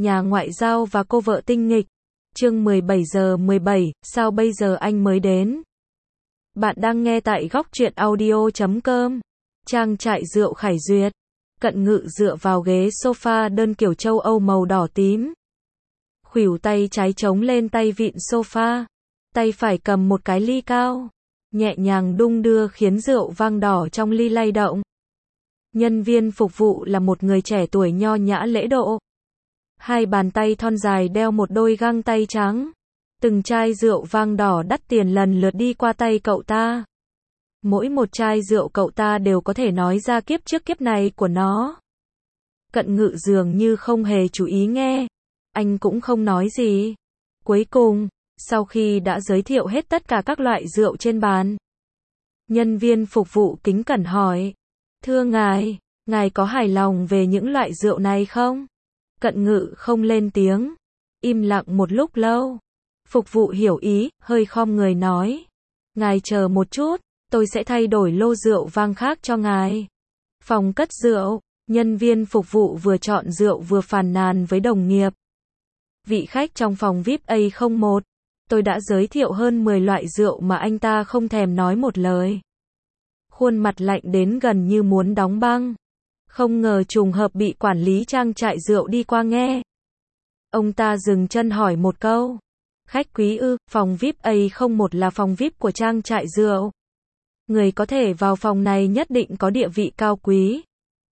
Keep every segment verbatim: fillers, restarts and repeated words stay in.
nhà ngoại giao và cô vợ tinh nghịch. Chương mười bảy giờ mười bảy, sao bây giờ anh mới đến? Bạn đang nghe tại góc truyện audio chấm com. Trang trại rượu Khải Duyệt. Cận Ngự dựa vào ghế sofa đơn kiểu châu Âu màu đỏ tím. Khuỷu tay trái chống lên tay vịn sofa. Tay phải cầm một cái ly cao. Nhẹ nhàng đung đưa khiến rượu vang đỏ trong ly lay động. Nhân viên phục vụ là một người trẻ tuổi nho nhã lễ độ. Hai bàn tay thon dài đeo một đôi găng tay trắng. Từng chai rượu vang đỏ đắt tiền lần lượt đi qua tay cậu ta. Mỗi một chai rượu cậu ta đều có thể nói ra kiếp trước kiếp này của nó. Cận Ngự dường như không hề chú ý nghe. Anh cũng không nói gì. Cuối cùng, sau khi đã giới thiệu hết tất cả các loại rượu trên bàn, nhân viên phục vụ kính cẩn hỏi: "Thưa ngài, ngài có hài lòng về những loại rượu này không?" Cận Ngự không lên tiếng, im lặng một lúc lâu. Phục vụ hiểu ý, hơi khom người nói: "Ngài chờ một chút, tôi sẽ thay đổi lô rượu vang khác cho ngài." Phòng cất rượu, nhân viên phục vụ vừa chọn rượu vừa phàn nàn với đồng nghiệp: "Vị khách trong phòng vi ai pi A không một, tôi đã giới thiệu hơn mười loại rượu mà anh ta không thèm nói một lời." Khuôn mặt lạnh đến gần như muốn đóng băng. Không ngờ trùng hợp bị quản lý trang trại rượu đi qua nghe. Ông ta dừng chân hỏi một câu: "Khách quý ư?" Phòng vi ai pi A không một là phòng vi ai pi của trang trại rượu. Người có thể vào phòng này nhất định có địa vị cao quý.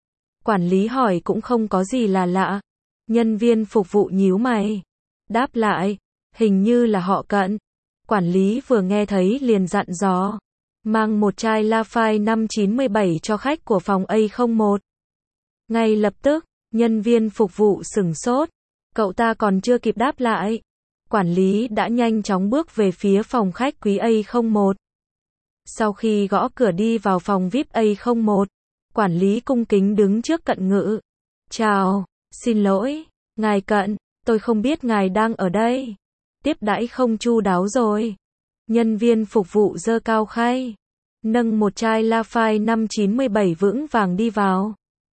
Quản lý hỏi cũng không có gì là lạ. Nhân viên phục vụ nhíu mày, đáp lại: "Hình như là họ Cận." Quản lý vừa nghe thấy liền dặn dò: "Mang một chai Lafite năm chín bảy cho khách của phòng A không một." Ngay lập tức, nhân viên phục vụ sửng sốt. Cậu ta còn chưa kịp đáp lại, quản lý đã nhanh chóng bước về phía phòng khách quý A không một. Sau khi gõ cửa đi vào phòng vi ai pi A không một, quản lý cung kính đứng trước Cận Ngự. "Chào, xin lỗi, ngài Cận, tôi không biết ngài đang ở đây. Tiếp đãi không chu đáo rồi." Nhân viên phục vụ giơ cao khay, nâng một chai Lafite năm chín bảy vững vàng đi vào.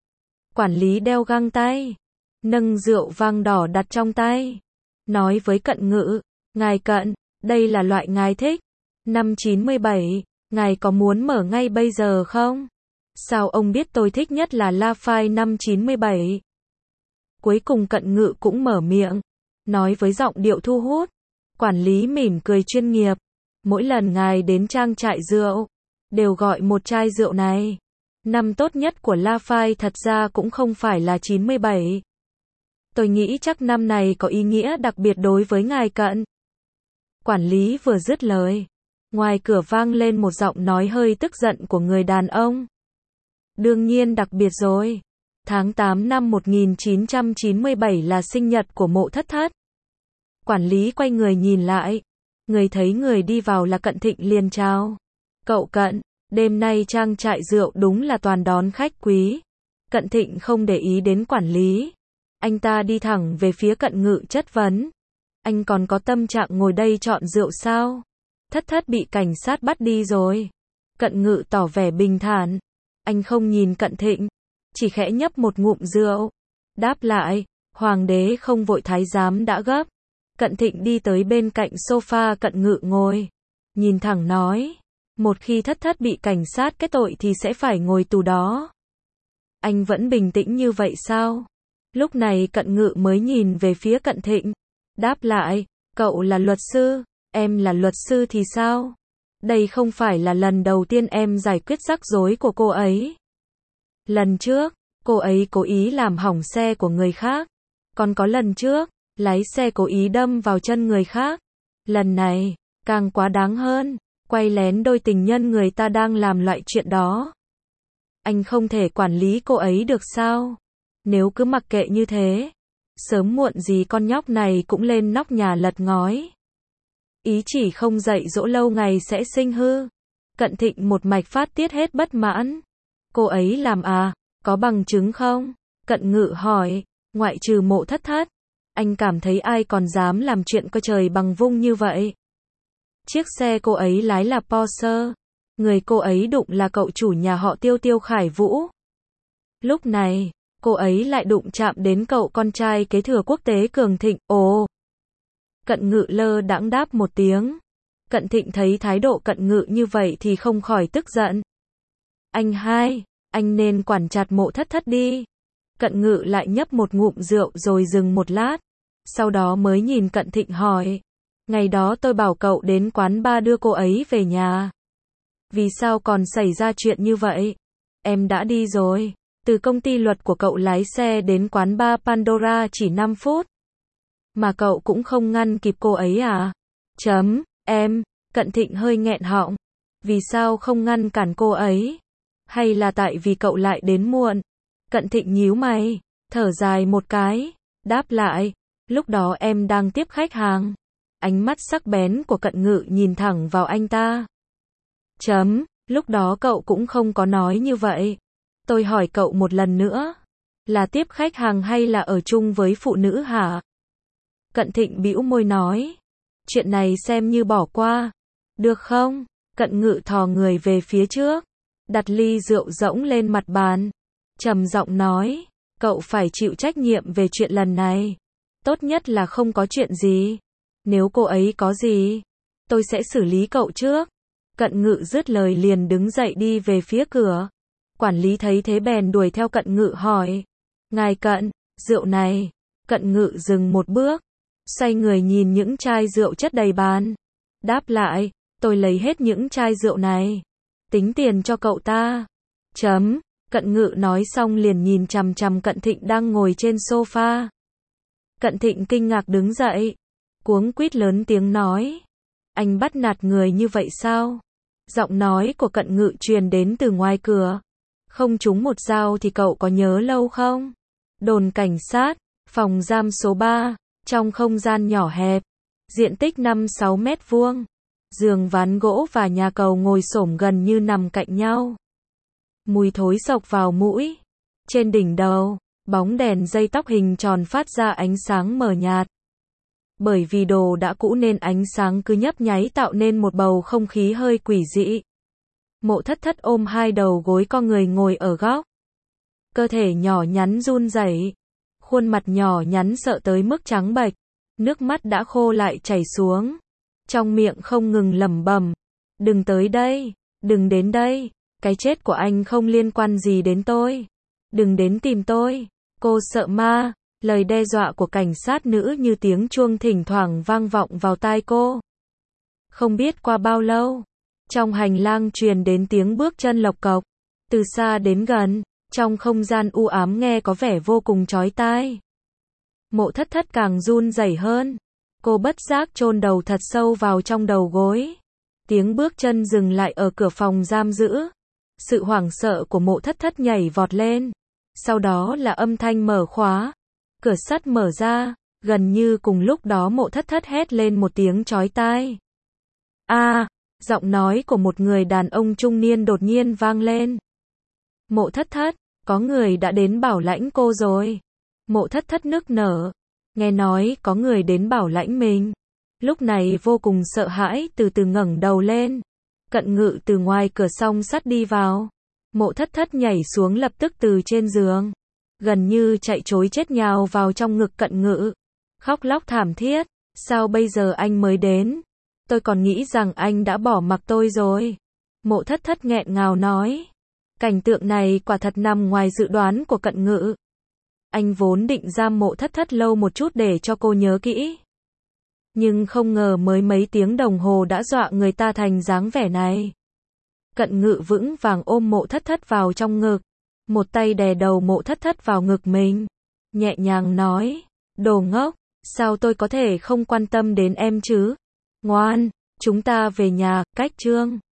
Quản lý đeo găng tay, nâng rượu vang đỏ đặt trong tay, nói với Cận Ngự: "Ngài Cận, đây là loại ngài thích, năm chín bảy, ngài có muốn mở ngay bây giờ không?" "Sao ông biết tôi thích nhất là Lafite năm chín bảy?" Cuối cùng Cận Ngự cũng mở miệng, nói với giọng điệu thu hút. Quản lý mỉm cười chuyên nghiệp: "Mỗi lần ngài đến trang trại rượu, đều gọi một chai rượu này. Năm tốt nhất của Lafite thật ra cũng không phải là chín bảy. Tôi nghĩ chắc năm này có ý nghĩa đặc biệt đối với ngài Cận." Quản lý vừa dứt lời, ngoài cửa vang lên một giọng nói hơi tức giận của người đàn ông: "Đương nhiên đặc biệt rồi. Tháng tám năm một nghìn chín trăm chín mươi bảy là sinh nhật của Mộ Thất Thất." Quản lý quay người nhìn lại, người thấy người đi vào là Cận Thịnh liền chào: "Cậu Cận, đêm nay trang trại rượu đúng là toàn đón khách quý." Cận Thịnh không để ý đến quản lý. Anh ta đi thẳng về phía Cận Ngự chất vấn: "Anh còn có tâm trạng ngồi đây chọn rượu sao? Thất Thất bị cảnh sát bắt đi rồi." Cận Ngự tỏ vẻ bình thản. Anh không nhìn Cận Thịnh, chỉ khẽ nhấp một ngụm rượu. Đáp lại: "Hoàng đế không vội thái giám đã gấp." Cận Thịnh đi tới bên cạnh sofa Cận Ngự ngồi, nhìn thẳng nói: "Một khi Thất Thất bị cảnh sát kết tội thì sẽ phải ngồi tù đó." Anh vẫn bình tĩnh như vậy sao? Lúc này Cận Ngự mới nhìn về phía Cận Thịnh, đáp lại: "Cậu là luật sư, em là luật sư thì sao? Đây không phải là lần đầu tiên em giải quyết rắc rối của cô ấy. Lần trước, cô ấy cố ý làm hỏng xe của người khác. Còn có lần trước, lái xe cố ý đâm vào chân người khác. Lần này, càng quá đáng hơn, quay lén đôi tình nhân người ta đang làm loại chuyện đó. Anh không thể quản lý cô ấy được sao? Nếu cứ mặc kệ như thế, sớm muộn gì con nhóc này cũng lên nóc nhà lật ngói. Ý chỉ không dạy dỗ lâu ngày sẽ sinh hư." Cận Thịnh một mạch phát tiết hết bất mãn: "Cô ấy làm à? Có bằng chứng không?" Cận Ngự hỏi: "Ngoại trừ Mộ Thất Thất, anh cảm thấy ai còn dám làm chuyện coi trời bằng vung như vậy? Chiếc xe cô ấy lái là Porsche. Người cô ấy đụng là cậu chủ nhà họ Tiêu Tiêu Khải Vũ." Lúc này, cô ấy lại đụng chạm đến cậu con trai kế thừa quốc tế Cường Thịnh, ồ. Cận Ngự lơ đãng đáp một tiếng. Cận Thịnh thấy thái độ Cận Ngự như vậy thì không khỏi tức giận. Anh hai, anh nên quản chặt Mộ Thất Thất đi. Cận Ngự lại nhấp một ngụm rượu rồi dừng một lát. Sau đó mới nhìn Cận Thịnh hỏi. Ngày đó tôi bảo cậu đến quán bar đưa cô ấy về nhà. Vì sao còn xảy ra chuyện như vậy? Em đã đi rồi. Từ công ty luật của cậu lái xe đến quán bar Pandora chỉ năm phút. Mà cậu cũng không ngăn kịp cô ấy à? Chấm, em, Cận Thịnh hơi nghẹn họng. Vì sao không ngăn cản cô ấy? Hay là tại vì cậu lại đến muộn? Cận Thịnh nhíu mày, thở dài một cái, đáp lại. Lúc đó em đang tiếp khách hàng. Ánh mắt sắc bén của Cận Ngự nhìn thẳng vào anh ta. Chấm, lúc đó cậu cũng không có nói như vậy. Tôi hỏi cậu một lần nữa. Là tiếp khách hàng hay là ở chung với phụ nữ hả? Cận Thịnh bĩu môi nói. Chuyện này xem như bỏ qua. Được không? Cận Ngự thò người về phía trước. Đặt ly rượu rỗng lên mặt bàn. Trầm giọng nói. Cậu phải chịu trách nhiệm về chuyện lần này. Tốt nhất là không có chuyện gì. Nếu cô ấy có gì, tôi sẽ xử lý cậu trước. Cận Ngự dứt lời liền đứng dậy đi về phía cửa. Quản lý thấy thế bèn đuổi theo Cận Ngự hỏi. Ngài Cận, rượu này. Cận Ngự dừng một bước. Xoay người nhìn những chai rượu chất đầy bàn. Đáp lại, tôi lấy hết những chai rượu này. Tính tiền cho cậu ta. Chấm, Cận Ngự nói xong liền nhìn chằm chằm Cận Thịnh đang ngồi trên sofa. Cận Thịnh kinh ngạc đứng dậy. Cuống quýt lớn tiếng nói. Anh bắt nạt người như vậy sao? Giọng nói của Cận Ngự truyền đến từ ngoài cửa. Không trúng một dao thì cậu có nhớ lâu không? Đồn cảnh sát, phòng giam số ba, trong không gian nhỏ hẹp, diện tích năm sáu mét vuông, giường ván gỗ và nhà cầu ngồi xổm gần như nằm cạnh nhau. Mùi thối xộc vào mũi. Trên đỉnh đầu, bóng đèn dây tóc hình tròn phát ra ánh sáng mờ nhạt. Bởi vì đồ đã cũ nên ánh sáng cứ nhấp nháy tạo nên một bầu không khí hơi quỷ dị. Mộ Thất Thất ôm hai đầu gối co người ngồi ở góc. Cơ thể nhỏ nhắn run rẩy, khuôn mặt nhỏ nhắn sợ tới mức trắng bệch, nước mắt đã khô lại chảy xuống. Trong miệng không ngừng lẩm bẩm, đừng tới đây, đừng đến đây, cái chết của anh không liên quan gì đến tôi. Đừng đến tìm tôi, cô sợ ma. Lời đe dọa của cảnh sát nữ như tiếng chuông thỉnh thoảng vang vọng vào tai cô. Không biết qua bao lâu, trong hành lang truyền đến tiếng bước chân lộc cộc, từ xa đến gần, trong không gian u ám nghe có vẻ vô cùng chói tai. Mộ Thất Thất càng run rẩy hơn, cô bất giác chôn đầu thật sâu vào trong đầu gối. Tiếng bước chân dừng lại ở cửa phòng giam giữ. Sự hoảng sợ của Mộ Thất Thất nhảy vọt lên, sau đó là âm thanh mở khóa. Cửa sắt mở ra, gần như cùng lúc đó Mộ Thất Thất hét lên một tiếng chói tai. A, à, giọng nói của một người đàn ông trung niên đột nhiên vang lên. Mộ Thất Thất, có người đã đến bảo lãnh cô rồi. Mộ Thất Thất nức nở, nghe nói có người đến bảo lãnh mình. Lúc này vô cùng sợ hãi từ từ ngẩng đầu lên. Cận Ngự từ ngoài cửa song sắt đi vào. Mộ Thất Thất nhảy xuống lập tức từ trên giường. Gần như chạy trối chết nhào vào trong ngực Cận Ngự. Khóc lóc thảm thiết. Sao bây giờ anh mới đến? Tôi còn nghĩ rằng anh đã bỏ mặc tôi rồi. Mộ Thất Thất nghẹn ngào nói. Cảnh tượng này quả thật nằm ngoài dự đoán của Cận Ngự. Anh vốn định giam Mộ Thất Thất lâu một chút để cho cô nhớ kỹ. Nhưng không ngờ mới mấy tiếng đồng hồ đã dọa người ta thành dáng vẻ này. Cận Ngự vững vàng ôm Mộ Thất Thất vào trong ngực. Một tay đè đầu Mộ Thất Thất vào ngực mình. Nhẹ nhàng nói. Đồ ngốc, sao tôi có thể không quan tâm đến em chứ? Ngoan, chúng ta về nhà, cách chương.